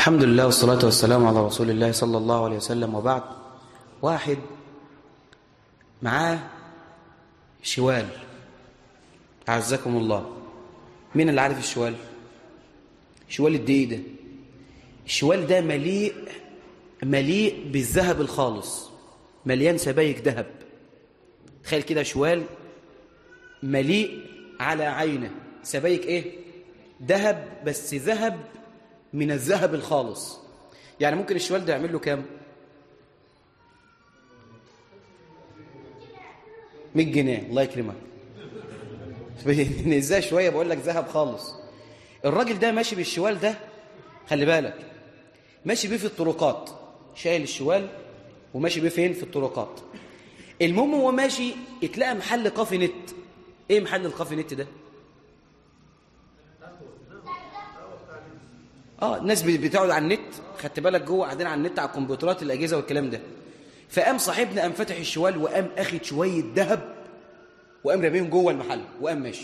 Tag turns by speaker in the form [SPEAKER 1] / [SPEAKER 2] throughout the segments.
[SPEAKER 1] الحمد لله والصلاة والسلام على رسول الله صلى الله عليه وسلم. وبعد، واحد معاه شوال، أعزكم الله. مين اللي عارف الشوال؟ شوال الدقيق ده، الشوال ده مليء بالذهب الخالص، مليان سبايك ذهب. تخيل كده شوال مليء على عينه سبايك ايه؟ ذهب، بس ذهب من الذهب الخالص. يعني ممكن الشوال ده يعمل له كام؟ 100 جنيه. الله يكرمك. ازاي شويه بقول لك ذهب خالص. الراجل ده ماشي بالشوال ده، خلي بالك، ماشي بيه في الطرقات، شايل الشوال وماشي بيه فين؟ في الطرقات. المهم هو ماشي اتلقى محل كافي نت. ايه محل الكافي نت ده؟ الناس بتقعد على النت، خدت بالك، جوه قاعدين على النت، على الكمبيوترات، الاجهزه والكلام ده. فقام صاحبنا قام فاتح الشوال وقام اخد شويه ذهب وقام راميهم جوه المحل وقام ماشي.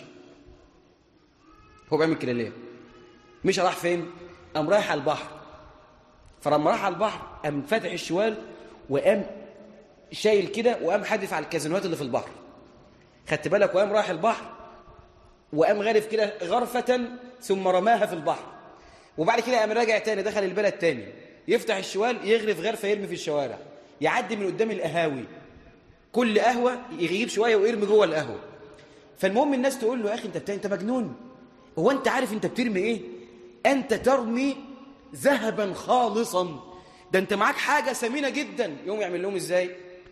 [SPEAKER 1] هو بيعمل كده ليه؟ مش راح فين؟ قام رايح على البحر. فلما راح على البحر قام فاتح الشوال وقام شايل كده وقام حادف على الكازينوات اللي في البحر، خدت بالك، وقام رايح البحر وقام غارف كده غرفه ثم رماها في البحر. وبعد كده قام راجع تاني، دخل البلد تاني، يفتح الشوال يغرف غرفه يرمي في الشوارع، يعدي من قدام القهاوي، كل قهوه يجيب شويه ويرمي جوه القهوه. فالمهم الناس تقول له: يا اخي انت مجنون، هو انت عارف انت بترمي ايه؟ انت ترمي ذهبا خالصا، ده انت معاك حاجه ثمينه جدا. يوم يعمل لهم ازاي؟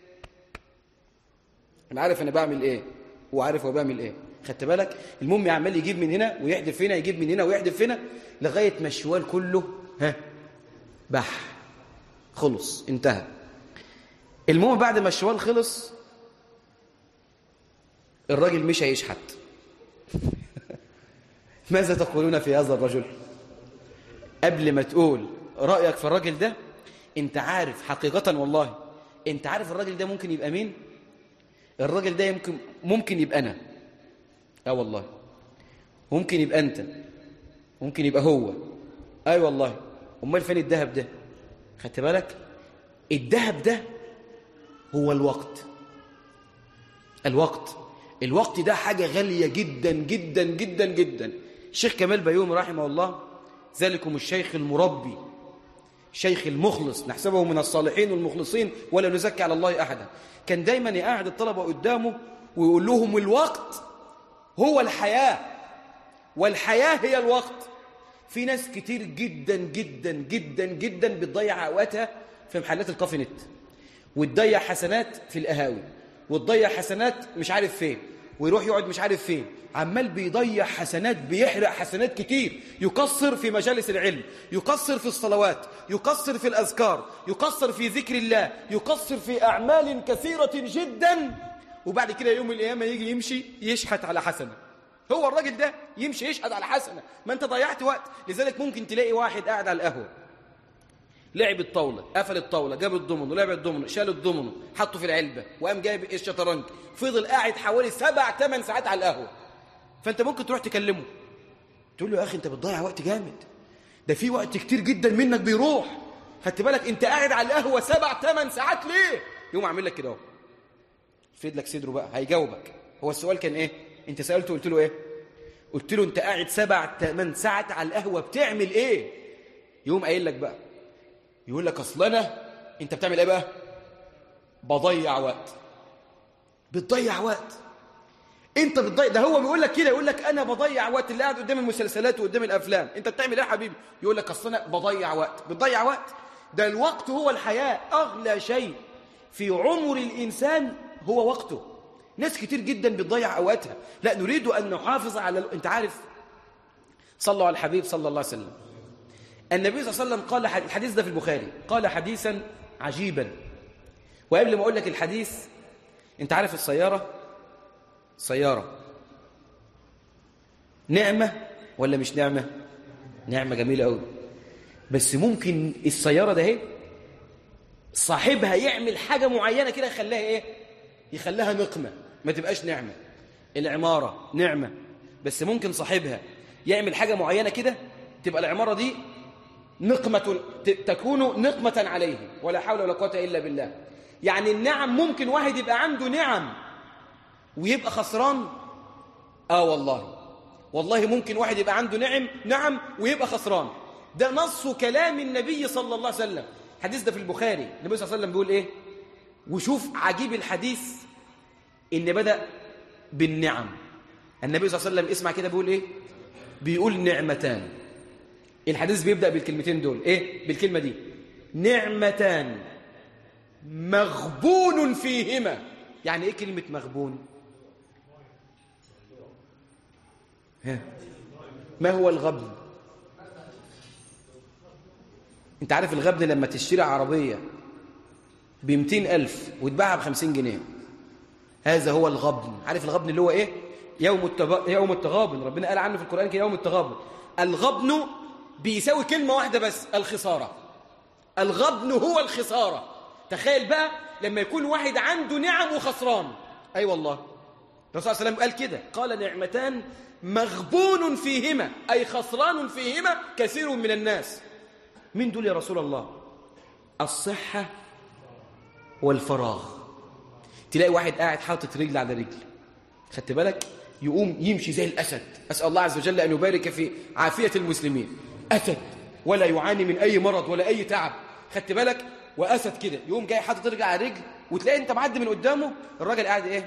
[SPEAKER 1] انا عارف انا بعمل ايه وعارف هو بيعمل ايه، خدت بالك. المهم عمال يجيب من هنا ويحدف هنا، يجيب من هنا ويحدف هنا، لغايه ما الشوال كله بح، خلص، انتهى. المهم بعد ما الشوال خلص الراجل مش هيشحت. ماذا تقولون في هذا الرجل؟ قبل ما تقول رأيك في الراجل ده، انت عارف حقيقة، والله انت عارف الراجل ده ممكن يبقى مين؟ الراجل ده ممكن يبقى انا. والله ممكن يبقى انت، ممكن يبقى هو. والله. امال فين الذهب ده؟ خدت بالك؟ الذهب ده هو الوقت. الوقت ده حاجة غالية جدا جدا جدا جدا. الشيخ كمال بيومي رحمه الله، ذلكم الشيخ المربي، الشيخ المخلص، نحسبه من الصالحين والمخلصين ولا نزكي على الله أحدا، كان دايما يقعد الطلبة قدامه ويقول لهم: الوقت هو الحياة، والحياة هي الوقت. في ناس كتير جدا جدا جدا جدا بتضيع أوقاتها في محلات الكافي نت، وتضيع حسنات في القهاوي، وتضيع حسنات مش عارف فين، ويروح يقعد مش عارف فين، عمال بيضيع حسنات، بيحرق حسنات كتير، يقصر في مجالس العلم، يقصر في الصلوات، يقصر في الأذكار، يقصر في ذكر الله، يقصر في أعمال كثيرة جدا. وبعد كده يوم القيامة يجي يمشي يشحت على حسنة. هو الراجل ده يمشي يشحت على حسنة، ما انت ضيعت وقت. لذلك ممكن تلاقي واحد قاعد على القهوة، لعب الطاولة، قفل الطاولة، جاب الضمنه، لعب الضمنه، شال الضمنه، حطه في العلبة، وقام جايب الشطرنج، فضل قاعد حوالي 7-8 ساعات على القهوة. فانت ممكن تروح تكلمه تقول له: يا اخي انت بتضيع وقت جامد، ده في وقت كتير جدا منك بيروح، خدت بالك، انت قاعد على القهوة 7-8 ساعات ليه؟ يقوم عامل لك كده اهو، فيد لك صدره بقى، هيجاوبك. هو السؤال كان ايه؟ انت سألته قلت له ايه؟ قلت له: انت قاعد 7-8 ساعات على القهوة بتعمل ايه؟ يقوم قايل لك بقى، يقول لك: اصل انا، انت بتعمل ايه بقى؟ بضيع وقت. بتضيع وقت، انت بتضيع. ده هو بيقول لك كده، يقول لك: انا بضيع وقت. اللي قاعد قدام المسلسلات وقدام الافلام، انت بتعمل ايه يا حبيبي؟ يقول لك: اصل انا بضيع وقت. بتضيع وقت؟ ده الوقت هو الحياة. اغلى شيء في عمر الانسان هو وقته. ناس كتير جدا بتضيع اوقاتها. لا، نريد ان نحافظ على انت عارف، صلوا على الحبيب صلى الله عليه وسلم. النبي صلى الله عليه وسلم قال، الحديث ده في البخاري، قال حديثا عجيبا. وقبل ما اقول لك الحديث، انت عارف السيارة نعمة ولا مش نعمة؟ نعمة جميلة قوي. بس ممكن السيارة ده صاحبها يعمل حاجة معينة كده يخليها ايه؟ يخليها نقمة، ما تبقاش نعمة. العمارة نعمة، بس ممكن صاحبها يعمل حاجة معينة كده تبقى العمارة دي تكون نقمة عليه، ولا حول ولا قوة إلا بالله. يعني النعم ممكن واحد يبقى عنده نعم ويبقى خسران. والله ممكن واحد يبقى عنده نعم ويبقى خسران. ده نص كلام النبي صلى الله عليه وسلم. الحديث ده في البخاري. النبي صلى الله عليه وسلم بيقول ايه؟ وشوف عجيب الحديث ان بدأ بالنعم. النبي صلى الله عليه وسلم اسمع كده بيقول ايه؟ بيقول نعمتان. الحديث بيبدأ بالكلمتين دول. ايه بالكلمة دي؟ نعمتان مغبون فيهما. يعني ايه كلمة مغبون؟ ما هو الغبن؟ انت عارف الغبن لما تشتري عربية ب200,000 وتباعها ب50 جنيه، هذا هو الغبن. عارف الغبن اللي هو ايه؟ يوم التغابن. ربنا قال عنه في القرآن كده يوم التغابن. الغبن بيساوي كلمة واحدة بس، الخسارة. الغبن هو الخسارة. تخيل بقى لما يكون واحد عنده نعم وخسران. أي والله الرسول صلى الله عليه وسلم قال كده، قال نعمتان مغبون فيهما، أي خسران فيهما كثير من الناس. مين دول يا رسول الله؟ الصحة والفراغ. تلاقي واحد قاعد حاطط رجل على رجل، خدت بالك؟ يقوم يمشي زي الأسد. أسأل الله عز وجل أن يبارك في عافية المسلمين. أسد ولا يعاني من أي مرض ولا أي تعب، خدت بالك؟ وأسد كده يقوم جاي حاطط رجل على رجل، وتلاقي أنت معدي من قدامه الراجل قاعد إيه؟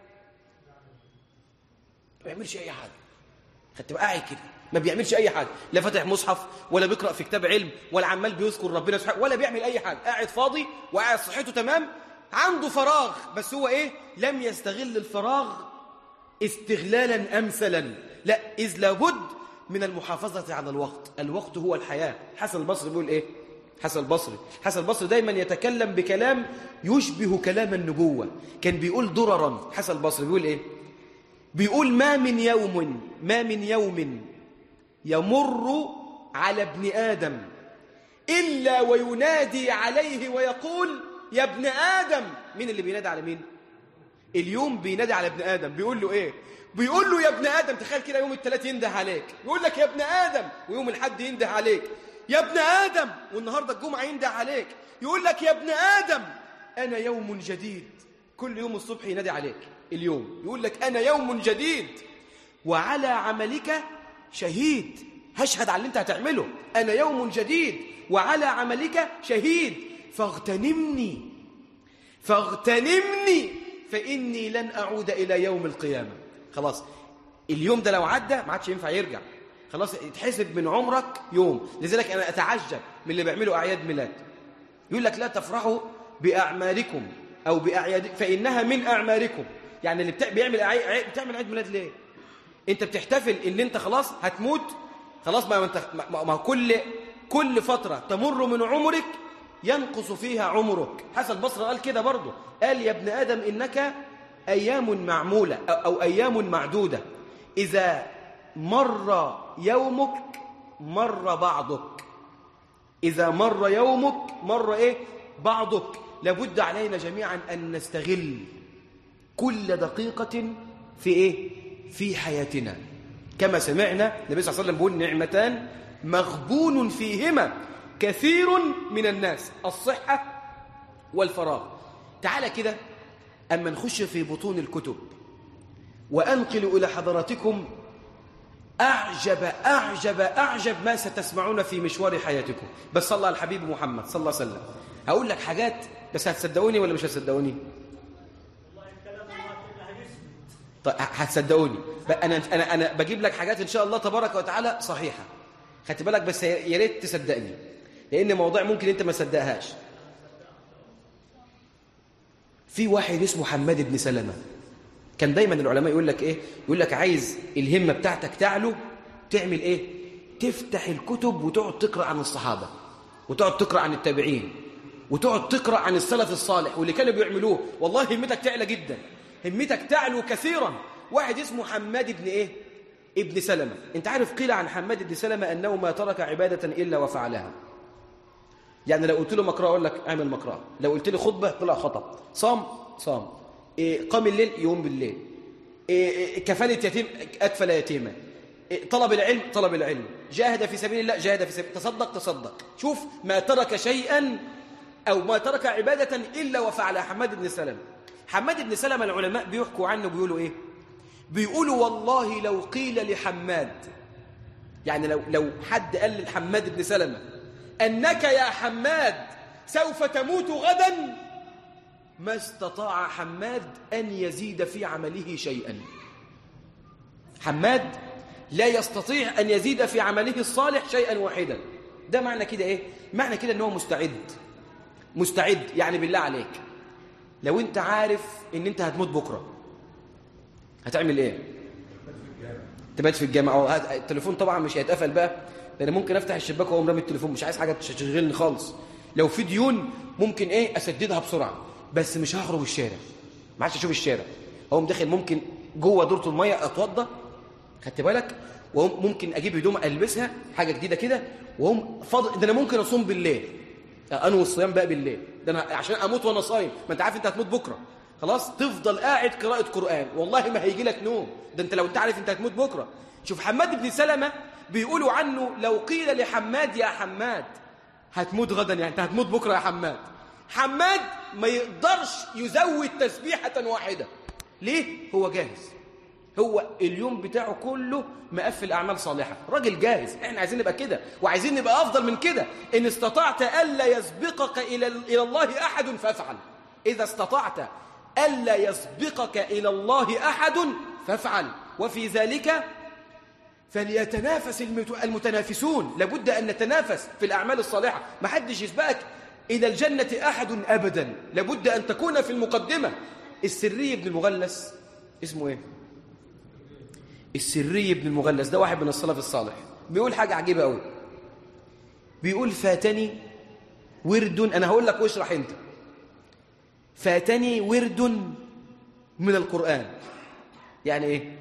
[SPEAKER 1] ما بيعملش أي حاجة. خدت بقى قاعد كده ما بيعملش أي حاجة، لا فاتح مصحف ولا بيقرأ في كتاب علم ولا عمال بيذكر ربنا سبحانه ولا بيعمل أي حاجة. قاعد فاضي وقاعد صحته تمام، عنده فراغ، بس هو إيه؟ لم يستغل الفراغ استغلالا أمثلا. لا، إذ لابد من المحافظة على الوقت. الوقت هو الحياة. حسن البصري بيقول إيه؟ حسن البصري دايما يتكلم بكلام يشبه كلام النبوة. كان بيقول دررا. حسن البصري بيقول إيه؟ بيقول ما من يوم يمر على ابن آدم إلا وينادي عليه ويقول يا ابن آدم. مين اللي بينادي على مين؟ اليوم بينادي على ابن آدم. بيقول له إيه؟ بيقول له يا ابن آدم. تخيل كده يوم الثلاث ينده عليك يقول لك يا ابن آدم، ويوم الحد ينده عليك يا ابن آدم، والنهاردة الجمعة ينده عليك يقول لك يا ابن آدم أنا يوم جديد. كل يوم الصبح ينادي عليك اليوم يقول لك أنا يوم جديد وعلى عملك شهيد. هشهد على اللي انت هتعمله. أنا يوم جديد وعلى عملك شهيد فاغتنمني فإني لن أعود إلى يوم القيامة. خلاص اليوم ده لو عدى ما عادش ينفع يرجع، خلاص يتحسب من عمرك يوم. لذلك أنا أتعجب من اللي بيعملوا أعياد ميلاد. يقول لك لا تفرحوا بأعمالكم أو بأعياد فإنها من أعمالكم. يعني اللي بتعمل عيد ميلاد ليه؟ أنت بتحتفل إن أنت خلاص هتموت. خلاص ما كل فترة تمر من عمرك ينقص فيها عمرك. حسن البصري قال كده برضه، قال يا ابن آدم إنك أيام معمولة أو أيام معدودة، إذا مر يومك مر بعضك. إذا مر يومك مر إيه؟ بعضك. لابد علينا جميعا أن نستغل كل دقيقة في إيه؟ في حياتنا. كما سمعنا النبي صلى الله عليه وسلم بيقول نعمتان مغبون فيهما كثير من الناس، الصحة والفراغ. تعالى كده أما نخش في بطون الكتب وأنقل إلى حضراتكم أعجب ما ستسمعون في مشوار حياتكم. بس صلى على الحبيب محمد صلى الله عليه وسلم. هقول لك حاجات بس هتصدقوني ولا مش هتصدقوني؟ طيب هتصدقوني. أنا بجيب لك حاجات إن شاء الله تبارك وتعالى صحيحة، خدت بالك؟ بس يا ريت تصدقني لأن موضوع ممكن أنت ما تصدقهاش. في واحد اسمه حماد بن سلمة، كان دايما العلماء يقول لك إيه؟ يقول لك عايز الهمة بتاعتك تعلو تعمل إيه؟ تفتح الكتب وتقعد تقرأ عن الصحابة وتقعد تقرأ عن التابعين وتقعد تقرأ عن السلف الصالح واللي كانوا بيعملوه. والله همتك تعلى جدا، همتك تعلو كثيرا. واحد اسمه حماد بن إيه؟ ابن سلمة. انت عارف قيل عن حماد بن سلمة أنه ما ترك عبادة إلا وفعلها. يعني لو قلت له مقرأة أقول لك اعمل مقرأة، لو قلت له خطبة طلع خطب، صام قام الليل يوم بالليل، كفالة يتيم أكفل يتيمة، طلب العلم، طلب العلم، جاهد في سبيل الله، جاهد في سبيل، تصدق، تصدق. شوف ما ترك شيئا أو ما ترك عبادة إلا وفعل. حماد بن سلمة، حماد بن سلمة العلماء بيحكوا عنه بيقولوا إيه؟ بيقولوا والله لو قيل لحماد، يعني لو حد قال لحماد بن سلمة أنك يا حماد سوف تموت غدا، ما استطاع حماد أن يزيد في عمله شيئا. حماد لا يستطيع أن يزيد في عمله الصالح شيئا واحدا. ده معنى كده إيه؟ معنى كده أنه مستعد. يعني بالله عليك لو أنت عارف أن أنت هتموت بكرة هتعمل إيه؟ تبات في الجامعة. التليفون طبعا مش هيتقفل بقى، لأن ممكن أفتح الشباك وأقوم رامي التليفون، مش عايز حاجة تشغلني خالص. لو في ديون ممكن إيه أسددها بسرعة، بس مش هخرج الشارع، ما عادش أشوف الشارع. أقوم داخل ممكن جوه دورة المية أتوضى، خدت بالك، وممكن أجيب هدوم ألبسها حاجة جديدة كده، وهم فاضل. ده أنا ممكن أصوم بالليل، أنوي الصيام بقى بالليل، ده أنا عشان أموت وأنا صايم، ما أنت عارف أنت هتموت بكرة، خلاص تفضل قاعد قراءة قرآن، والله ما هيجي لك نوم. ده أنت لو أنت عارف أنت هتموت بكرة. شوف حماد بن سلمة بيقولوا عنه لو قيل لحماد يا حماد هتموت غدا، يعني أنت هتموت بكرة يا حماد، حماد ما يقدرش يزود تسبيحة واحدة. ليه؟ هو جاهز، هو اليوم بتاعه كله مقفل أعمال صالحة، راجل جاهز. احنا عايزين نبقى كده، وعايزين نبقى أفضل من كده. إن استطعت ألا يسبقك إلى الله أحد فافعل. إذا استطعت ألا يسبقك إلى الله أحد فافعل، وفي ذلك فليتنافس المتنافسون. لابد أن نتنافس في الأعمال الصالحة، ما حدش يسبقك إلى الجنة أحد أبدا، لابد أن تكون في المقدمة. السري بن المغلس اسمه إيه؟ السري بن المغلس ده واحد من السلف الصالح، بيقول حاجة عجيبة قوي. بيقول فاتني ورد، أنا هقول لك واشرح أنت. فاتني ورد من القرآن. يعني إيه؟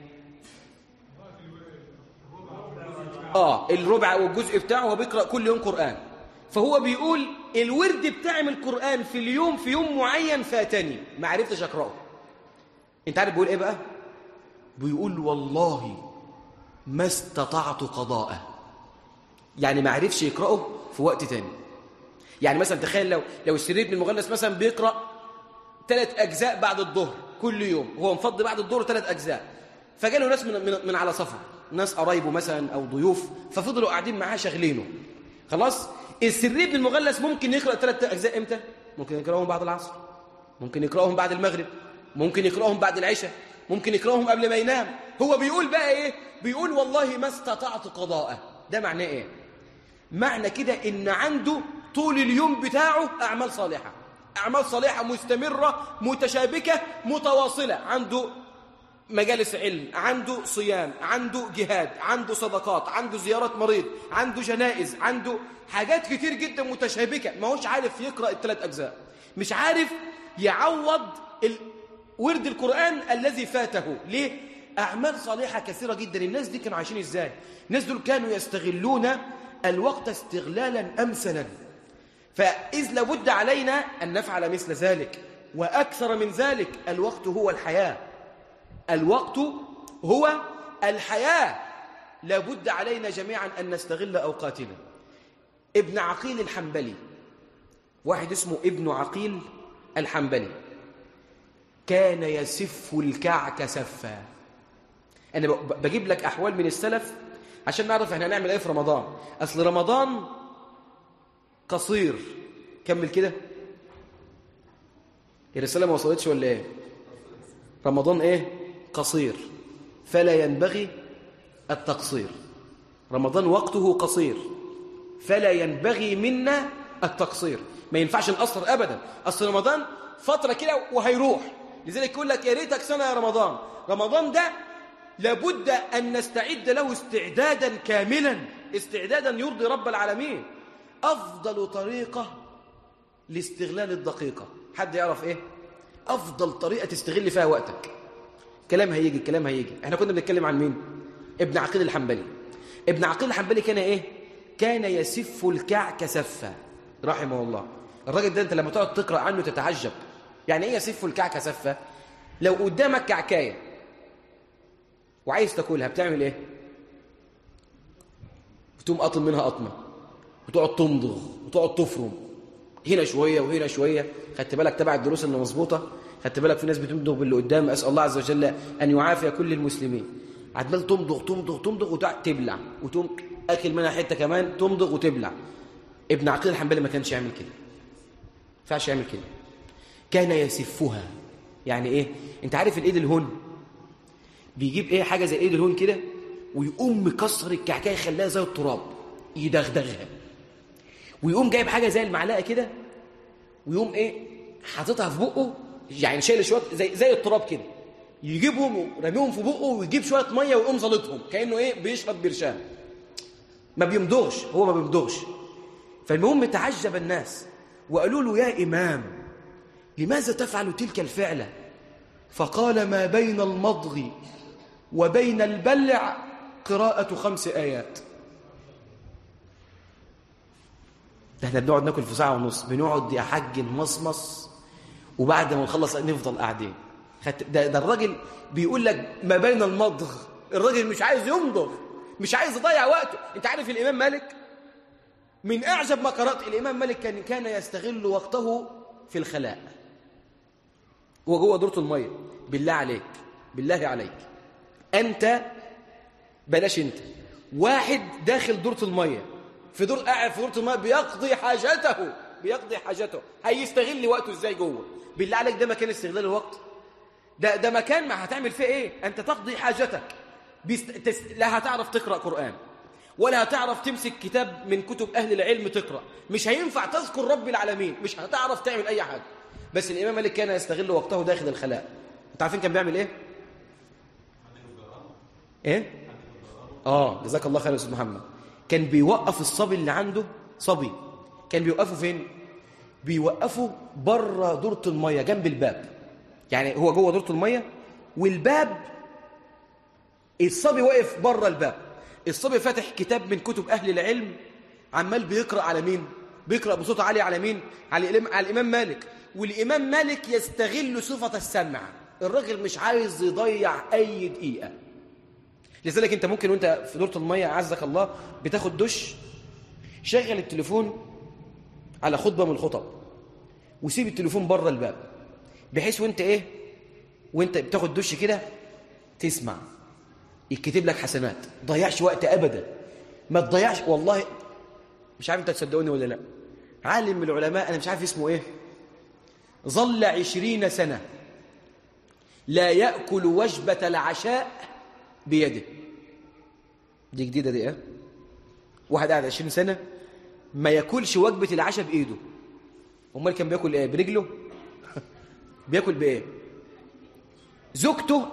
[SPEAKER 1] الربع والجزء بتاعه هو بيقرأ كل يوم قرآن. فهو بيقول الورد بتاعي من القرآن في اليوم، في يوم معين فاتني ما عرفتش أقرأه. أنت عارف بيقول إيه بقى؟ بيقول والله ما استطعت قضاءه، يعني ما عرفش يقرأه في وقت تاني. يعني مثلا تخيل لو السري بن المغلس مثلا بيقرأ 3 أجزاء بعد الظهر كل يوم، هو مفضي بعد الظهر 3 أجزاء، فجاله ناس من على سفر، ناس قرايبه مثلا أو ضيوف، ففضلوا قاعدين معاه شغلينه، خلاص. السري بن المغلس ممكن يقرأ 3 أجزاء إمتى؟ ممكن يقرأهم بعد العصر، ممكن يقرأهم بعد المغرب، ممكن يقرأهم بعد العشاء، ممكن يقرأهم قبل ما ينام. هو بيقول بقى إيه؟ بيقول والله ما استطعت قضاءه. ده معناه إيه؟ معنى كده إن عنده طول اليوم بتاعه أعمال صالحة، أعمال صالحة مستمرة متشابكة متواصلة. عنده مجالس علم، عنده صيام، عنده جهاد، عنده صدقات، عنده زيارة مريض، عنده جنائز، عنده حاجات كتير جدا متشابكة. ما هوش عارف يقرأ ال3 أجزاء، مش عارف يعوض ورد القرآن الذي فاته. ليه؟ أعمال صالحة كثيرة جدا. الناس دي كانوا عايشين إزاي؟ الناس دول كانوا يستغلون الوقت استغلالا أمثلا. فإذ لابد علينا أن نفعل مثل ذلك وأكثر من ذلك. الوقت هو الحياة، الوقت هو الحياة. لابد علينا جميعا أن نستغل أوقاتنا. ابن عقيل الحنبلي، واحد اسمه ابن عقيل الحنبلي، كان يسف الكعك سفا. أنا بجيب لك أحوال من السلف عشان نعرف احنا هنعمل ايه في رمضان. أصل رمضان قصير. كمل كده، الرسالة ما وصلتش ولا ايه؟ رمضان ايه؟ قصير، فلا ينبغي التقصير. رمضان وقته قصير، فلا ينبغي منا التقصير. ما ينفعش نقصر أبدا. أصل رمضان فترة كده وهيروح، لذلك يقول لك يا ريتك سنة يا رمضان. رمضان ده لابد أن نستعد له استعدادا كاملا، استعدادا يرضي رب العالمين. أفضل طريقة لاستغلال الدقيقة، حد يعرف إيه؟ أفضل طريقة تستغل فيها وقتك. كلام هيجي. احنا كنا بنتكلم عن مين؟ ابن عقيل الحنبلي. ابن عقيل الحنبلي كان إيه؟ كان يسف الكعك سفا رحمه الله. الراجل ده أنت لما تقعد تقرأ عنه تتعجب. يعني إيه يسف الكعك سفا؟ لو قدامك كعكاية وعايز تاكلها بتعمل إيه؟ وتقوم قاطم منها قطمه وتقعد تمضغ وتقعد تفرم هنا شويه وهنا شويه. خدت بالك تبع الدروس اللي مظبوطه؟ خدت بالك في ناس بتمضغ باللي قدام، اسال الله عز وجل ان يعافي كل المسلمين. عمال تمضغ تمضغ تمضغ وتقعد تبلع وتقوم اكل منها حته كمان تمضغ وتبلع. ابن عقيل الحنبلي ما كانش يعمل كده، ما ينفعش يعمل كده، كان يسفها. يعني ايه؟ انت عارف الايد الهون بيجيب ايه حاجه زي الايد الهون كده ويقوم مكسر الكعكه يخليها زي التراب يدغدغها، ويقوم جايب حاجه زي المعلقه كده ويقوم ايه حاططها في بقه، يعني شايل شويه زي التراب كده، يجيبهم رميهم في بقه ويجيب شويه ميه ويقوم زلطهم كانه ايه بيشرب برشام. ما بيمضغش، هو ما بيمضغش. فالمهم تعجب الناس وقالوا له يا إمام لماذا تفعل تلك الفعلة؟ فقال ما بين المضغ وبين البلع قراءة 5 آيات. ده احنا بنقعد ناكل في ساعة ونص، بنقعد يا حاج نمصمص وبعد ما نخلص نفضل قاعدين. ده الراجل بيقول لك ما بين المضغ، الراجل مش عايز يمضغ، مش عايز يضيع وقته. انت عارف الإمام مالك من أعجب ما قرأت، الإمام مالك كان يستغل وقته في الخلاء وجوه دورة المية. بالله عليك، بالله عليك، أنت بلاش أنت، واحد داخل دورة المية قاعد في دورة المية بيقضي حاجته هيستغل وقته إزاي جوه؟ بالله عليك ده مكان استغلال الوقت؟ ده مكان ما هتعمل فيه إيه؟ أنت تقضي حاجتك لا هتعرف تقرأ قرآن ولا هتعرف تمسك كتاب من كتب أهل العلم تقرأ، مش هينفع تذكر رب العالمين، مش هتعرف تعمل أي حاجة. بس الإمام مالك كان يستغل وقته داخل الخلاء. انت عارفين كان بيعمل ايه؟ جزاك الله خير يا أستاذ محمد. كان بيوقف الصبي اللي عنده صبي، كان بيوقفه فين؟ بيوقفه بره دورة المية جنب الباب. يعني هو جوه دورة المية والباب، الصبي واقف بره الباب، الصبي فاتح كتاب من كتب أهل العلم عمال بيقرأ على مين؟ بيقرأ بصوت عالي على مين؟ على الإمام مالك. والإمام مالك يستغل صفة السمع، الراجل مش عايز يضيع أي دقيقة. لذلك أنت ممكن وأنت في دورة المية عزك الله بتاخد دش، شغل التليفون على خطبة من الخطب وسيب التليفون بره الباب، بحيث وأنت بتاخد دش كده تسمع، يكتب لك حسنات. ضيعش وقت أبدا، ما تضيعش. والله مش عارف أنت تصدقوني ولا لا، عالم من العلماء أنا مش عارف اسمه إيه، ظل 20 سنة لا يأكل وجبة العشاء بيده. دي جديدة دي واحد قاعد 20 سنة ما يأكلش وجبة العشاء بإيده. أمال كان بيأكل إيه؟ برجله؟ بيأكل بإيه؟ زوجته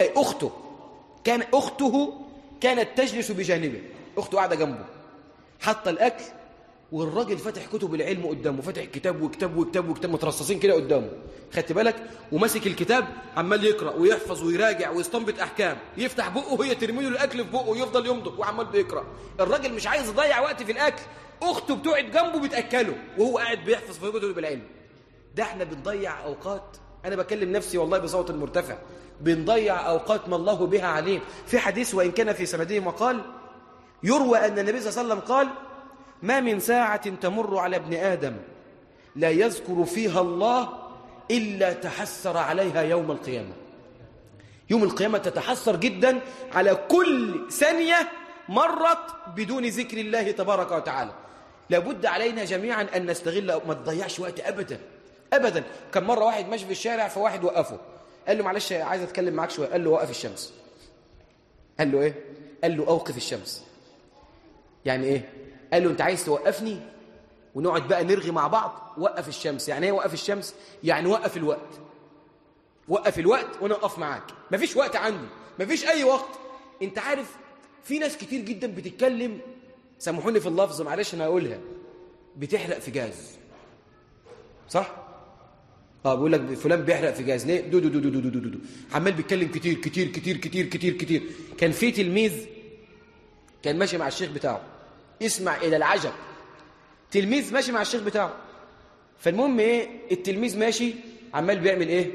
[SPEAKER 1] أخته كانت تجلس بجانبه، أخته قاعدة جنبه حتى الأكل، والراجل فاتح كتب العلم قدامه، فاتح كتاب وكتاب وكتاب وكتاب مترصصين كده قدامه، خدت بالك؟ وماسك الكتاب عمال يقرأ ويحفظ ويراجع ويستنبط أحكام، يفتح بقه وهي ترمي له الأكل في بقه ويفضل يمضغ وعمال بيقرأ. الراجل مش عايز يضيع وقت في الأكل، أخته بتقعد جنبه بتأكله وهو قاعد بيحفظ في كتب العلم. ده احنا بنضيع أوقات، أنا بكلم نفسي والله بصوت مرتفع، بنضيع أوقات ما الله بها عليم. في حديث وإن كان في سنده مقال، يروى أن النبي صلى الله عليه وسلم قال: ما من ساعة تمر على ابن آدم لا يذكر فيها الله إلا تحسر عليها يوم القيامة. يوم القيامة تتحسر جدا على كل ثانية مرت بدون ذكر الله تبارك وتعالى. لابد علينا جميعا أن نستغل، ما تضيعش وقت أبدا أبدا. كان مرة واحد ماشي في الشارع فواحد وقفه، قال له معلش عايز أتكلم معاك شوية. قال له وقف الشمس. قال له إيه؟ قال له أوقف الشمس. يعني إيه؟ قال له أنت عايز توقفني ونقعد بقى نرغي مع بعض؟ وقف الشمس. يعني إيه وقف الشمس؟ يعني وقف الوقت، وقف الوقت وأنا أقف معاك. مفيش وقت عندي، مفيش أي وقت. أنت عارف في ناس كتير جدا بتتكلم، سامحوني في اللفظ معلش أنا أقولها، بتحرق في جاز، صح؟ بقول لك فلان بيحرق في جاز ليه؟ دو دو دو دو دو دو دو. عمال بيتكلم كتير كتير كتير كتير كتير كتير كان في تلميذ كان ماشي مع الشيخ بتاعه، اسمع إلى العجب، تلميذ ماشي مع الشيخ بتاعه. فالمهم التلميذ ماشي عمال بيعمل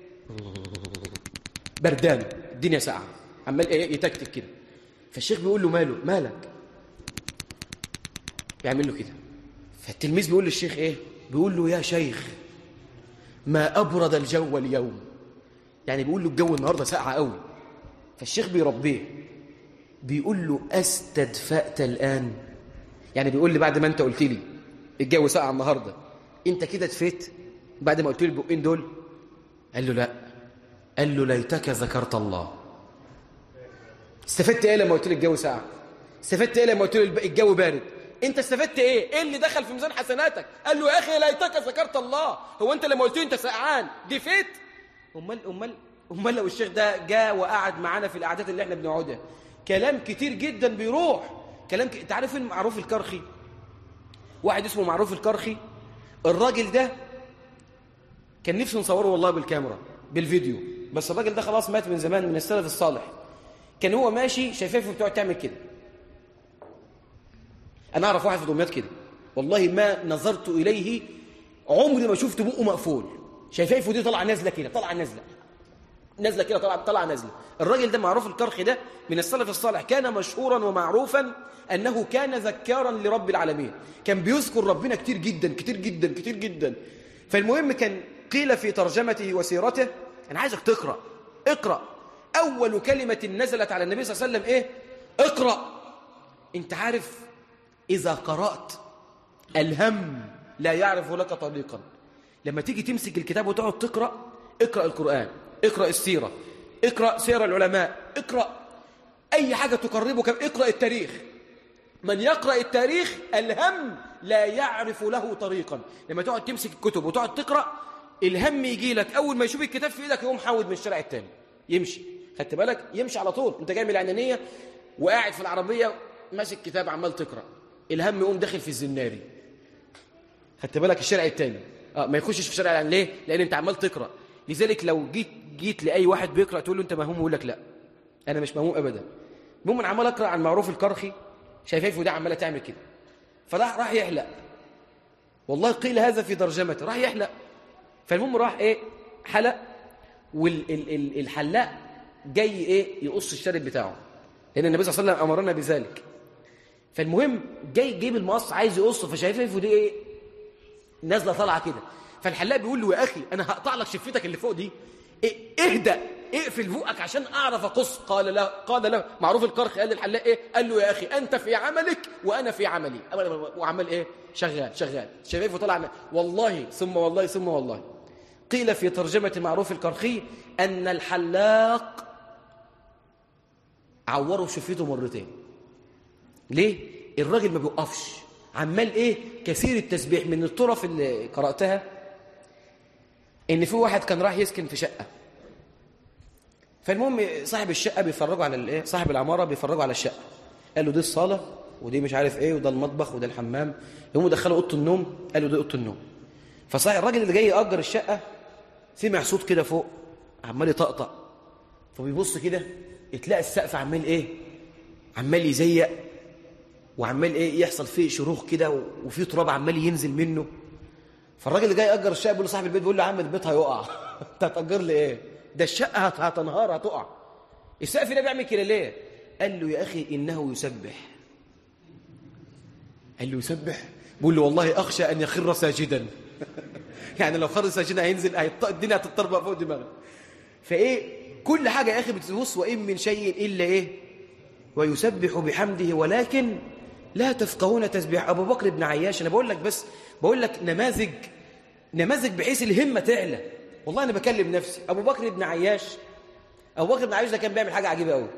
[SPEAKER 1] بردان، الدنيا ساقعه، عمال يتكتك كده. فالشيخ بيقول له مالك؟ بيعمل له كده. فالتلميذ بيقول للشيخ ايه؟ بيقول له يا شيخ ما أبرد الجو اليوم، يعني بيقول له الجو النهاردة ساقعة قوي. فالشيخ بيربيه بيقول له استدفأت الآن، يعني بيقول لي بعد ما انت قلت لي الجو ساقع النهاردة انت كده دفيت بعد ما قلت لي البقين دول؟ قال له لا. قال له ليتك ذكرت الله. استفدت ايه لما قلت لي الجو ساقع؟ استفدت ايه لما قلت لي الجو بارد؟ انت استفدت ايه؟ ايه اللي دخل في ميزان حسناتك؟ قال له يا اخي ليتك ذكرت الله. هو انت لما قلت لي انت سقعان دفيت؟ امال لو الشيخ ده جاء وقعد معانا في القعدات اللي احنا بنقعدها، كلام كتير جدا بيروح. انت عارف معروف الكرخي؟ واحد اسمه معروف الكرخي. الراجل ده كان نفسي نصوره والله بالكاميرا بالفيديو، بس الراجل ده خلاص مات من زمان، من السلف الصالح. كان هو ماشي شفايفه بتقعد تعمل كده. انا اعرف واحد في دمياط كده والله ما نظرت اليه، عمري ما شفت بقه مقفول، شفايفه دي طالعه نازله كده، طالعه نازله كده، طالعه نازله. الراجل ده معروف الكرخي ده من السلف الصالح، كان مشهورا ومعروفا انه كان ذكارا لرب العالمين، كان بيذكر ربنا كتير جدا كتير جدا كتير جدا. فالمهم كان قيل في ترجمته وسيرته، انا عايزك اقرا اول كلمه نزلت على النبي صلى الله عليه وسلم ايه؟ اقرا. انت عارف اذا قرات الهم لا يعرف لك طريقا. لما تيجي تمسك الكتاب وتقعد اقرا القرآن، اقرا السيرة، اقرا سير العلماء، اقرا اي حاجه تقربك، اقرا التاريخ. من يقرا التاريخ الهم لا يعرف له طريقا. لما تقعد تمسك الكتب وتقعد تقرا، الهم يجي لك اول ما يشوف الكتاب في ايدك يقوم حاود من الشارع التاني يمشي. خدت بالك؟ يمشي على طول. انت جاي من العنانيه وقاعد في العربيه ماسك كتاب عمال تقرا، الهم يقوم داخل في الزناري. خدت بالك؟ الشارع التاني ما يخشش في الشارع. ليه؟ لان انت عمال تقرا. لذلك لو جيت لاي واحد بيقرا تقول له انت مهموم، يقول لك لا انا مش مهموم ابدا. المهم انا عمال اقرا عن معروف الكرخي، شايفه ده عماله تعمل كده، راح يحلق. والله قيل هذا في ترجمته، راح يحلق. فالمهم راح ايه؟ حلق. والحلاق جاي ايه؟ يقص الشارب بتاعه، لان النبي صلى الله عليه وسلم امرنا بذلك. فالمهم جاي جيب المقص عايز يقصه، فشايفه دي ايه؟ نازله طالعه كده. فالحلاق بيقول له يا اخي انا هقطع لك شفتك اللي فوق دي، اهدى اقفل بوقك عشان اعرف اقص. قال له معروف الكرخ قال للحلاق ايه؟ قال له يا اخي انت في عملك وانا في عملي، وعمل ايه؟ شغال شايفه طالع. والله ثم والله ثم والله قيل في ترجمه معروف الكرخي ان الحلاق عوره شفته مرتين. ليه؟ الراجل ما بيوقفش، عمال ايه؟ كثير التسبيح. من الطرف اللي قرأتها ان في واحد كان راح يسكن في شقة، فالمهم صاحب الشقة بيفرجوا على الايه؟ صاحب العمارة بيفرجوا على الشقة، قال له دي الصالة ودي مش عارف ايه وده المطبخ وده الحمام. يقوموا دخلوا اوضه النوم، قالوا دي اوضه النوم. فصاحب الراجل اللي جاي يأجر الشقة سمع صوت كده فوق عمال يطقطق، فبيبص كده يتلاقي السقف عمال ايه؟ عمال يزيق، وعمال ايه؟ يحصل فيه شروخ كده، وفيه تراب عمال ينزل منه. فالراجل اللي جاي يأجر الشقة بيقول له صاحب البيت، بيقول له يا عم البيت هيقع انت هتأجر لي ايه؟ ده الشقة هتنهار هتقع. السقف ده بيعمل كده ليه؟ قال له يا اخي انه يسبح. قال له يسبح؟ بيقول له والله اخشى ان يخر ساجدا يعني لو خر ساجدا هينزل الدنيا هتتطربق فوق دماغه. فايه كل حاجه يا اخي بتبص، وان من شيء الا ايه؟ ويسبح بحمده ولكن لا تفقهون تسبيح. ابو بكر بن عياش، انا بقول لك نماذج بحيث الهمه تعلى. والله انا بكلم نفسي. ابو بكر بن عياش ده كان بيعمل حاجه عجيبه قوي.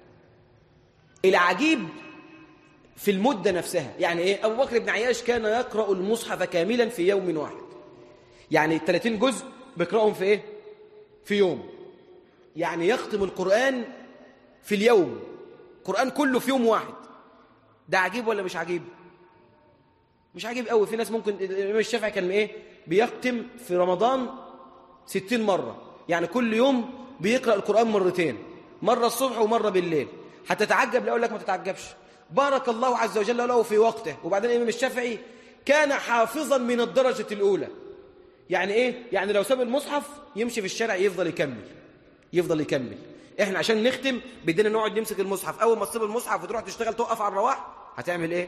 [SPEAKER 1] العجيب في المده نفسها. يعني ايه؟ ابو بكر بن عياش كان يقرا المصحف كاملا في يوم واحد، يعني 30 جزء بيقراهم في ايه؟ في يوم. يعني يختم القرآن في اليوم، القرآن كله في يوم واحد. ده عجيب ولا مش عجيب؟ مش عجيب قوي. في ناس ممكن، الإمام الشافعي كان ايه؟ بيختم في رمضان 60 مرة، يعني كل يوم بيقرأ القرآن مرتين، مرة الصبح ومرة بالليل. هتتعجب؟ لا أقول لك ما تتعجبش. بارك الله عز وجل له في وقته. وبعدين الإمام الشافعي كان حافظا من الدرجة الأولى. يعني ايه؟ يعني لو ساب المصحف يمشي في الشارع يفضل يكمل. احنا عشان نختم بدنا نقعد نمسك المصحف. اول ما تسيب المصحف وتروح تشتغل توقف على الرواح، هتعمل ايه؟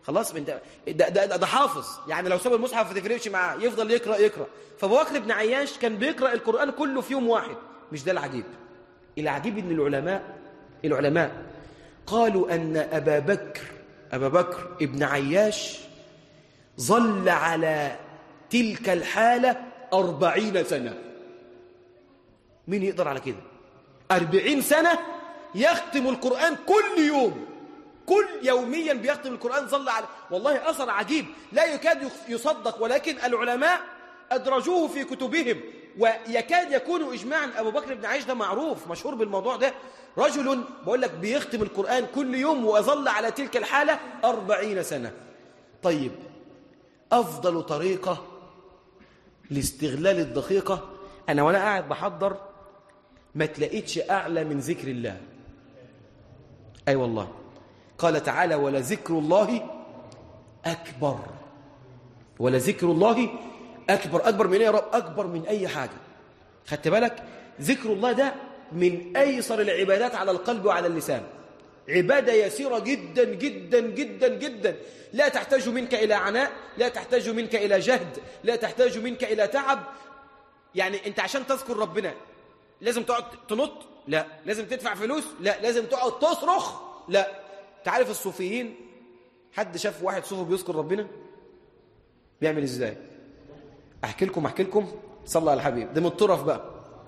[SPEAKER 1] خلاص ده حافظ، يعني لو ساب المصحف ما تفرقش معاه، يفضل يقرأ. فأبو بكر بن عياش كان بيقرأ القرآن كله في يوم واحد. مش ده العجيب. العجيب ان العلماء قالوا ان أبا بكر ابن عياش ظل على تلك الحالة 40 سنة. مين يقدر على كده؟ 40 سنة يختم القرآن كل يوم، يوميا بيختم القرآن. ظل على، والله أثر عجيب لا يكاد يصدق، ولكن العلماء أدرجوه في كتبهم، ويكاد يكون إجماعا. أبو بكر بن عياش ده معروف مشهور بالموضوع ده، رجل بقول لك بيختم القرآن كل يوم وظل على تلك الحالة 40 سنة. طيب، أفضل طريقة لاستغلال الدقيقة، أنا وأنا قاعد بحضر ما تلاقيتش أعلى من ذكر الله. أي والله، قال تعالى: ولذكر الله أكبر. ولذكر الله أكبر. أكبر من إيه يا رب؟ أكبر من أي حاجة. خدت بالك؟ ذكر الله ده من أيسر العبادات على القلب وعلى اللسان. عبادة يسيرة جدا جدا جدا جدا، لا تحتاج منك إلى عناء، لا تحتاج منك إلى جهد، لا تحتاج منك إلى تعب. يعني أنت عشان تذكر ربنا لازم تقعد تنط؟ لا. لازم تدفع فلوس؟ لا. لازم تقعد تصرخ؟ لا. تعرف الصوفيين، حد شاف واحد صوفي بيذكر ربنا بيعمل ازاي؟ احكي لكم صلى على الحبيب. ده من الطرف بقى.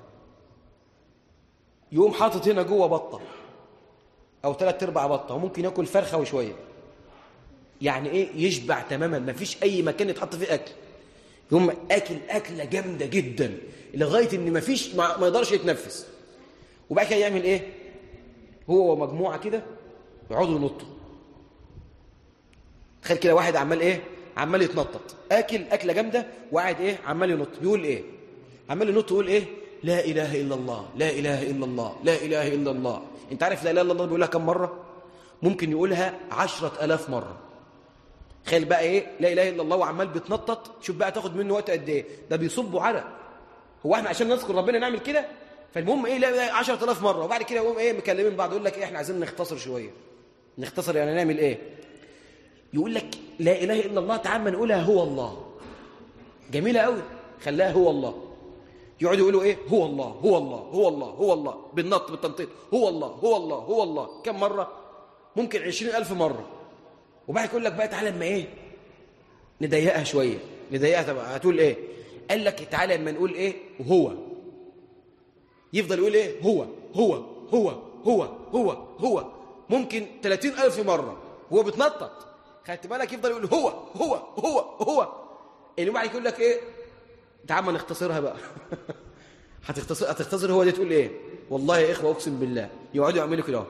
[SPEAKER 1] يقوم حاطط هنا جوه بطه او 3/4 بطه، وممكن ياكل فرخه وشويه، يعني ايه؟ يشبع تماما، ما فيش اي مكان يتحط فيه اكل. يقوم اكله جامده جدا لغايه ان ما فيش، ما يقدرش يتنفس. وبعد كده يعمل ايه؟ هو ومجموعه كده يقعدوا ينطوا. تخيل كده واحد عمال ايه؟ عمال يتنطط، اكله جامده وقاعد ايه؟ عمال ينط. بيقول ايه؟ عمال ينط يقول ايه؟ لا اله الا الله، لا اله الا الله، لا اله الا الله. انت عارف لا اله الا الله بيقولها كم مره؟ ممكن يقولها 10,000 مره. تخيل بقى ايه؟ لا اله الا الله وعمال بيتنطط. شوف بقى تاخد منه وقت قد ايه. ده بيصبوا عرق. هو احنا عشان نذكر ربنا نعمل كده؟ فالمهم ايه؟ لا 10,000 مره. وبعد كده يقوم ايه؟ مكلمين بعض يقول لك ايه؟ احنا عايزين نختصر شويه. نختصر يعني نعمل ايه؟ يقول لك لا اله الا الله، تعال ما نقولها هو الله. جميله قوي، خلاها هو الله. يقعدوا يقولوا ايه؟ هو الله، هو الله، هو الله، هو الله، بالنط بالتنطيط. هو الله، هو الله، هو الله. كم مره؟ ممكن 20,000 مره. وبعد يقول لك بقى تعالى اما ايه؟ نضيقها شويه. نضيقها. طب هتقول ايه؟ قال لك تعالى اما نقول ايه؟ هو. يفضل يقول ايه؟ هو هو هو هو هو هو. ممكن 30,000 مره وهو بتنطط. خدت بالك؟ يفضل يقول هو هو هو هو. اللي بعد يقول لك ايه؟ تعال ما نختصرها بقى. هتختصر هو دي تقول ايه؟ والله يا اخوه اقسم بالله يقعدوا يعملوا كده.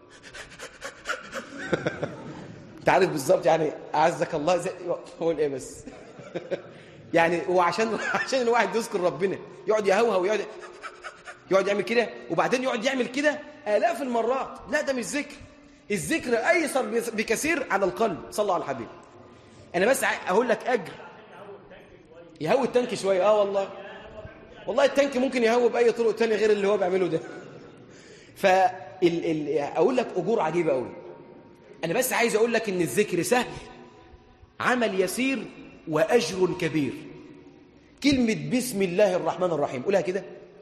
[SPEAKER 1] انت عارف بالظبط يعني اعزك الله زي هقول ايه بس. يعني هو عشان الواحد يذكر ربنا يقعد يهوهو ويقعد يعمل كده، وبعدين يقعد يعمل كده آلاف المرات. لا، ده مش ذكر. الذكر ايسر بكثير على القلب. صلى على الحبيب. انا بس اقول لك اجر يهوي التانك شويه. والله التانك ممكن يهوي باي طرق تانية غير اللي هو بيعمله ده. اقول لك اجور عجيبه قوي. انا بس عايز اقول لك ان الذكر سهل، عمل يسير، واجر كبير. كلمه بسم الله الرحمن الرحيم قولها كده.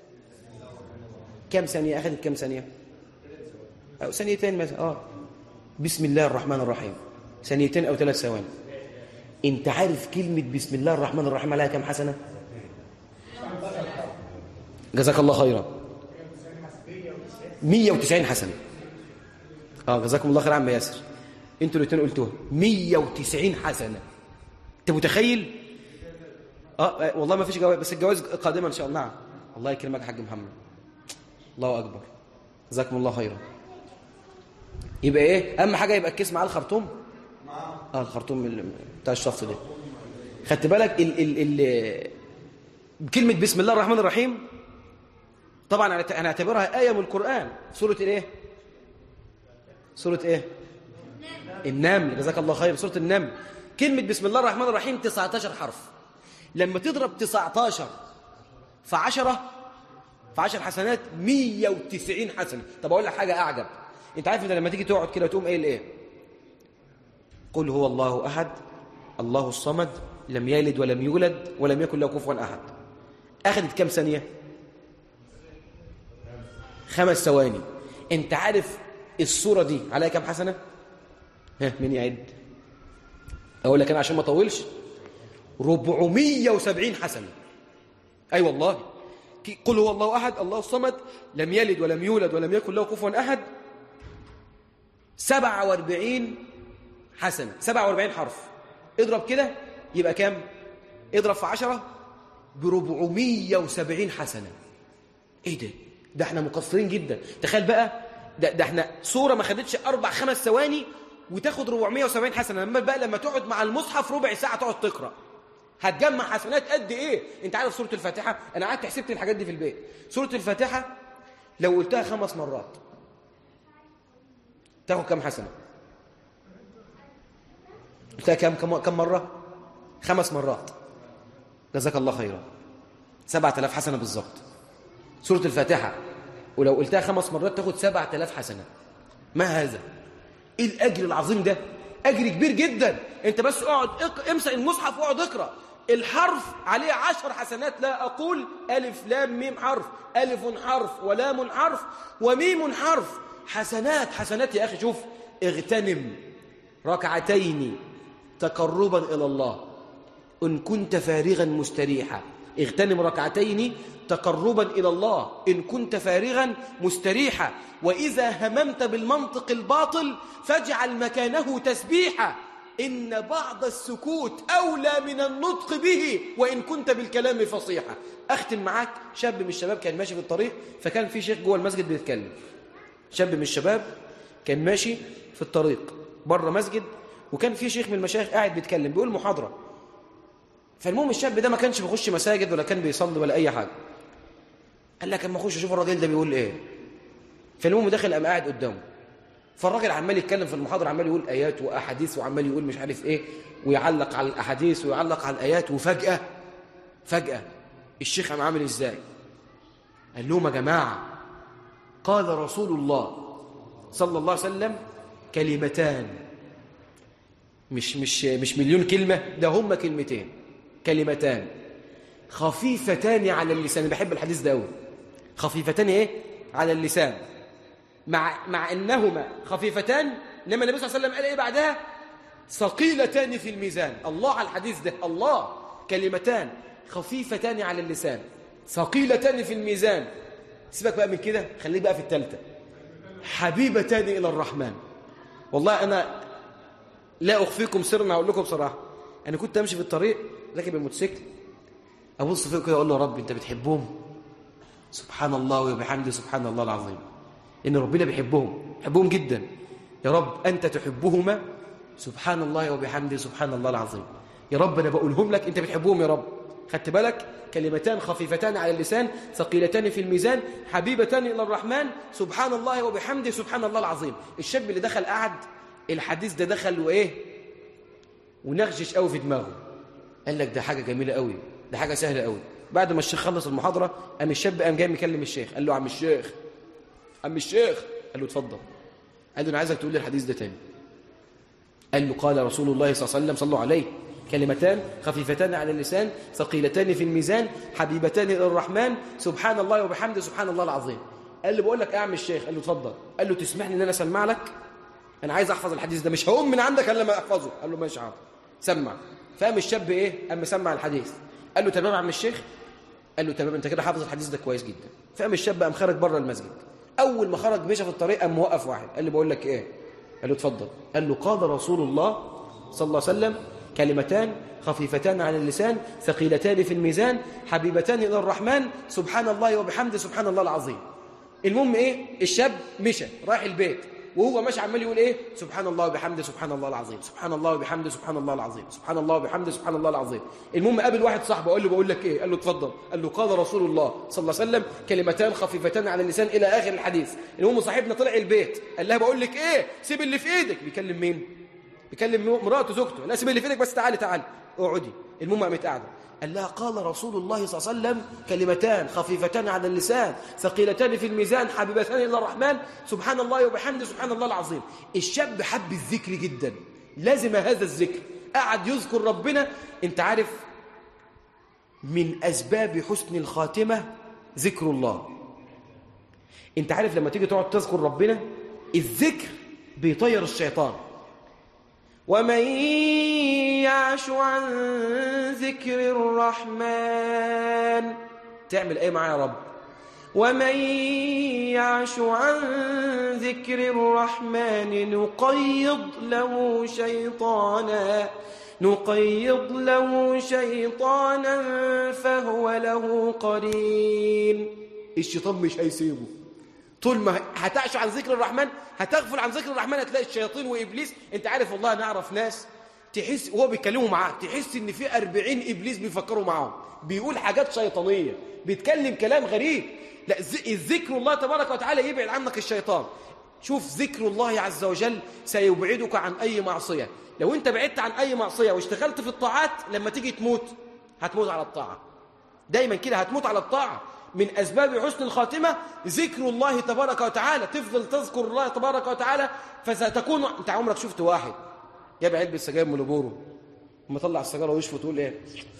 [SPEAKER 1] كم ثانيه اخذت؟ كم ثانيه؟ أو ثانيتين مثلا. بسم الله الرحمن الرحيم 2 أو 3 ثواني. انت عارف كلمة بسم الله الرحمن الرحيم عليها كم حسنة؟ جزاك الله خيرا. 190 حسنة. جزاكم الله خير عم ياسر. انتوا الاثنين قلتوها 190 حسنة. انت متخيل؟ والله ما فيش جواز، بس الجواز قادمة ان شاء الله. نعم. الله يكرمك يا حاج محمد. الله اكبر. جزاكم الله خيرا. يبقى ايه اهم حاجه؟ يبقى الكيس معاه الخرطوم. الخرطوم بتاع الشخص ده. خدت بالك؟ كلمه بسم الله الرحمن الرحيم طبعا انا اعتبرها ايه من القران. سوره ايه؟ سوره ايه؟ النمل. جزاك الله خير. سوره النمل. كلمه بسم الله الرحمن الرحيم 19 حرف. لما تضرب 19 في 10 حسنات 190 حسنه. طب اقول لك حاجه اعجب. انت عارف ان لما تيجي تقعد كده وتقوم قايل ايه؟ قل هو الله أحد الله الصمد لم يلد ولم يولد ولم يكن له كفوا أحد. أخذت كم ثانية؟ 5 ثواني. أنت عارف الصورة دي عليها كم حسنة؟ مين يعد؟ أقول لك أنا عشان ما أطولش، 470 حسنة. أي والله. قل هو الله أحد الله الصمد لم يلد ولم يولد ولم يكن له كفوا أحد، 47 حسنة، 47 حرف. اضرب كده يبقى كام؟ اضرب في 10 ب470 حسنة. ايه ده؟ ده احنا مقصرين جدا. تخيل بقى، ده احنا صورة ما خدتش 4-5 ثواني وتاخد 470 حسنة. لما تقعد مع المصحف ربع ساعة تقعد تقرأ، هتجمع حسنات قد ايه؟ انت عارف سورة الفاتحة، انا قعدت حسبت الحاجات دي في البيت. سورة الفاتحة لو قلتها 5 مرات تاخد كم حسنة؟ قلتها كم مرة؟ 5 مرات. جزاك الله خيرا، 7000 حسنة بالظبط. سورة الفاتحة ولو قلتها 5 مرات تاخد 7000 حسنة. ما هذا؟ ايه الأجر العظيم ده؟ أجر كبير جدا. انت بس اقعد امسك المصحف واقعد اقرأ. الحرف عليه 10 حسنات. لا أقول ألف لام ميم حرف، ألف حرف ولام حرف وميم حرف. حسنات يا أخي. شوف، اغتنم ركعتين تقربا إلى الله إن كنت فارغا مستريحا. اغتنم ركعتين تقربا إلى الله إن كنت فارغا مستريحا. وإذا هممت بالمنطق الباطل فاجعل مكانه تسبيحا. إن بعض السكوت أولى من النطق به وإن كنت بالكلام فصيحا. أختم معاك. شاب من الشباب كان ماشي في الطريق، فكان في شيخ جوه المسجد بيتكلم. شاب من الشباب كان ماشي في الطريق بره مسجد، وكان في شيخ من المشايخ قاعد بيتكلم بيقول محاضرة. فالمهم الشاب ده ما كانش بيخش مساجد ولا كان بيصلي ولا أي حاجة. قال لك اما اخش اشوف الراجل ده بيقول ايه. فالمهم دخل قام قاعد قدامه، فالراجل عمال يتكلم في المحاضرة، عمال يقول آيات وأحاديث وعمال يقول مش عارف إيه ويعلق على الأحاديث ويعلق على الآيات. وفجأة الشيخ قام عامل إزاي؟ قال لهم يا جماعة قال رسول الله صلى الله عليه وسلم كلمتان، مش مليون كلمة، ده هم كلمتين، كلمتان خفيفتان على اللسان. أنا بحب الحديث ده قوي. خفيفتان إيه؟ على اللسان. مع أنهما خفيفتان، لما النبي صلى الله عليه وسلم قال إيه بعدها؟ ثقيلتان في الميزان. الله على الحديث ده، الله. كلمتان خفيفتان على اللسان ثقيلتان في الميزان. سيبك بقى من كده، خليك بقى في الثالثة، حبيبتان إلى الرحمن. والله أنا لا أخفيكم سرا، أقول لكم بصراحة، أنا كنت أمشي في الطريق راكب الموتوسيكل، أبص فيه كده أقول له يا رب أنت بتحبهم؟ سبحان الله وبحمده سبحان الله العظيم. إن ربنا بيحبهم جدا. يا رب أنت تحبهما سبحان الله وبحمده سبحان الله العظيم. يا رب أنا بقولهم لك أنت بتحبهم يا رب. خدت بالك؟ كلمتان خفيفتان على اللسان ثقيلتان في الميزان حبيبتان إلى الرحمن سبحان الله وبحمده سبحان الله العظيم. الشاب اللي دخل قعد، الحديث ده دخل وإيه ونغشش قوي في دماغه. قال لك ده حاجة جميلة قوي، ده حاجة سهلة قوي. بعد ما الشيخ خلص المحاضرة قام الشاب جاي مكلم الشيخ، قال له عم الشيخ قال له اتفضل. قال له انا عايزك تقول لي الحديث ده تاني. قال له قال رسول الله صلى الله عليه وسلم صلوا عليه كلمتان خفيفتان على اللسان ثقيلتان في الميزان حبيبتان الى الرحمن سبحان الله وبحمده سبحان الله العظيم. قال له بقول لك يا عم الشيخ. قال له اتفضل. قال له تسمحني ان انا اسمع لك؟ انا عايز احفظ الحديث ده، مش هقوم من عندك الا لما احفظه. قال له ماشي حاضر سمع. فقام الشاب ايه؟ قام مسمع الحديث. قال له تمام يا عم الشيخ؟ قال له تمام، انت كده حافظ الحديث ده كويس جدا. فقام الشاب قام خرج بره المسجد. اول ما خرج مشى في الطريق قام موقف واحد، قال له بقول لك ايه؟ قال له اتفضل. قال له قال رسول الله صلى الله عليه وسلم كلمتان خفيفتان على اللسان ثقيلتان في الميزان حبيبتان الى الرحمن سبحان الله وبحمده سبحان الله العظيم. المهم ايه؟ الشاب مشى رايح البيت وهو ماشي عمال يقول ايه؟ سبحان الله وبحمده سبحان الله العظيم، سبحان الله وبحمده سبحان الله العظيم، سبحان الله وبحمده سبحان الله العظيم. المهم قابل واحد صاحبه قال له بقول لك ايه؟ قال له اتفضل. قال له قال رسول الله صلى الله عليه وسلم كلمتان خفيفتان على اللسان الى اخر الحديث. المهم صاحبنا طلع البيت قال لها بقول لك ايه؟ سيب اللي في ايدك. بيكلم مين؟ بيكلم مراته زوجته. لا سيب اللي في ايدك بس، تعالي اقعدي. المهم قامت قاعده. قال لها قال رسول الله صلى الله عليه وسلم كلمتان خفيفتان على اللسان ثقيلتان في الميزان حبيبتان الى الرحمن سبحان الله وبحمده سبحان الله العظيم. الشاب حب الذكر جدا، لازم هذا الذكر، قعد يذكر ربنا. انت عارف من أسباب حسن الخاتمة ذكر الله. انت عارف لما تيجي تقعد تذكر ربنا، الذكر بيطير الشيطان. ومن يعش عن ذكر الرحمن، تعمل ايه معايا يا رب؟ ومن يعش عن ذكر الرحمن نقيض له شيطانا فهو له قرين. الشيطان مش هيسيبه طول ما هتعش عن ذكر الرحمن، هتغفل عن ذكر الرحمن، هتلاقي الشياطين وإبليس. انت عارف والله نعرف ناس تحس وهو بيتكلموا معاه تحس ان في 40 إبليس بيفكروا معاهم، بيقول حاجات شيطانية، بيتكلم كلام غريب. لا، الذكر الله تبارك وتعالى يبعد عنك الشيطان. شوف ذكر الله عز وجل سيبعدك عن أي معصية. لو انت بعدت عن أي معصية واشتغلت في الطاعات، لما تيجي تموت هتموت على الطاعة، دايما كده هتموت على الطاعة. من أسباب حسن الخاتمة ذكر الله تبارك وتعالى، تفضل تذكر الله تبارك وتعالى فستكون. انت عمرك شفت واحد جاب علبة سجاير من لبوره وما طلع السجارة ويشفط وتقول ايه؟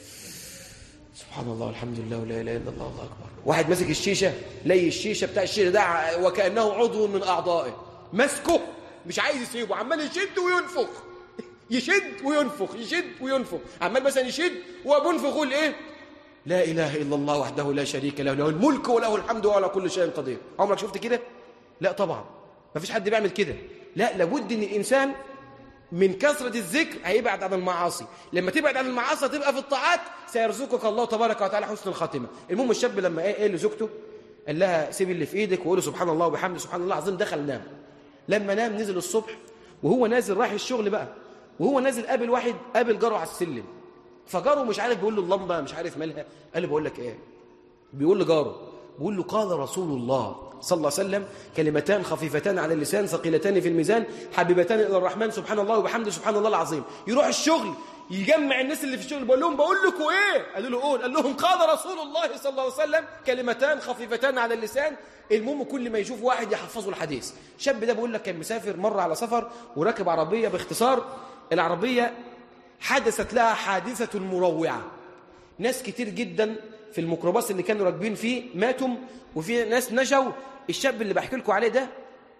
[SPEAKER 1] سبحان الله والحمد لله ولا اله الا الله والله اكبر. واحد ماسك الشيشة، لي الشيشة بتاع الشيشة ده وكأنه عضو من أعضائه، ماسكه مش عايز يسيبه، عمال يشد وينفخ، يشد وينفخ، يشد وينفخ، عمال مثلا يشد وبينفخ يقول ايه؟ لا إله إلا الله وحده لا شريك له، له الملك وله الحمد وعلى كل شيء قدير. عمرك شفت كده؟ لا طبعا، ما فيش حد بيعمل كده. لا، لابد ان الانسان من كثرة الذكر هيبعد عن المعاصي. لما تبعد عن المعاصي تبقى في الطاعات، سيرزقك الله تبارك وتعالى حسن الخاتمة. المهم الشاب لما قال لزوجته، قال لها سيب اللي في ايدك وقولي سبحان الله وبحمده سبحان الله العظيم، دخل نام. لما نام نزل الصبح، وهو نازل رايح الشغل بقى، وهو نازل قابل واحد، قابل جاره على السلم، فجاره مش عارف، بيقول له اللمبه مش عارف مالها، قال له بقول لك ايه؟ بيقول لجاره، بيقول له قال رسول الله صلى الله عليه وسلم كلمتان خفيفتان على اللسان ثقيلتان في الميزان حبيبتان الى الرحمن سبحان الله وبحمده سبحان الله العظيم. يروح الشغل يجمع الناس اللي في الشغل، بقول لهم بقول لكم ايه؟ قالوا له قول. قال لهم قال رسول الله صلى الله عليه وسلم كلمتان خفيفتان على اللسان. المهم كل ما يشوف واحد يحفظه الحديث. الشاب ده بيقول لك كان مسافر مره على سفر وراكب عربيه، باختصار العربيه حدثت لها حادثة مروعة. ناس كتير جدا في الميكروباص اللي كانوا راكبين فيه ماتوا، وفي ناس نجوا. الشاب اللي بحكي لكم عليه ده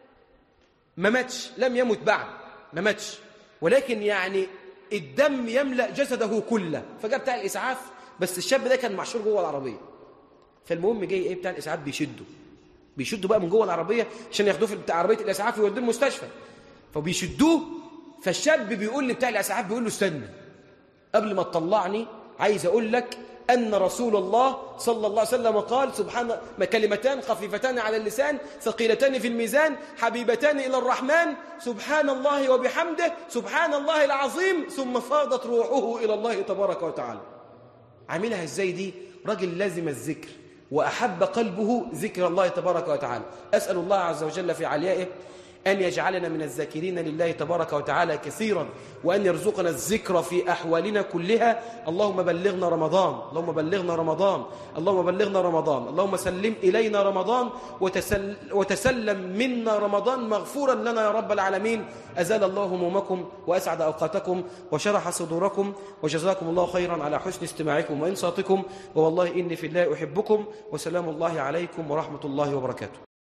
[SPEAKER 1] ما ماتش، لم يمت بعد، ما ماتش، ولكن يعني الدم يملأ جسده كله. فجاء بتاع الإسعاف، بس الشاب ده كان محشور جوه العربية. فالمهم جاي ايه بتاع الإسعاف بيشدوا بقى من جوه العربية عشان ياخدوه في عربية الإسعاف ويودوه المستشفى. فبيشدوه، فالشاب بيقول لي بتاع الإسعاف، بيقول له استنى قبل ما تطلعني، عايز أقول لك أن رسول الله صلى الله عليه وسلم قال سبحان كلمتان خفيفتان على اللسان ثقيلتان في الميزان حبيبتان إلى الرحمن سبحان الله وبحمده سبحان الله العظيم، ثم فاضت روحه إلى الله تبارك وتعالى. عاملها إزاي دي؟ راجل لازم الذكر وأحب قلبه ذكر الله تبارك وتعالى. أسأل الله عز وجل في عليائه أن يجعلنا من الذاكرين لله تبارك وتعالى كثيرا، وأن يرزقنا الذكر في أحوالنا كلها. اللهم بلغنا رمضان، اللهم بلغنا رمضان، اللهم بلغنا رمضان، اللهم سلم إلينا رمضان وتسلم منا رمضان مغفورا لنا يا رب العالمين. أزال الله همومكم وأسعد أوقاتكم وشرح صدوركم، وجزاكم الله خيرا على حسن استماعكم وإنصاتكم، ووالله إني في الله أحبكم، وسلام الله عليكم ورحمة الله وبركاته.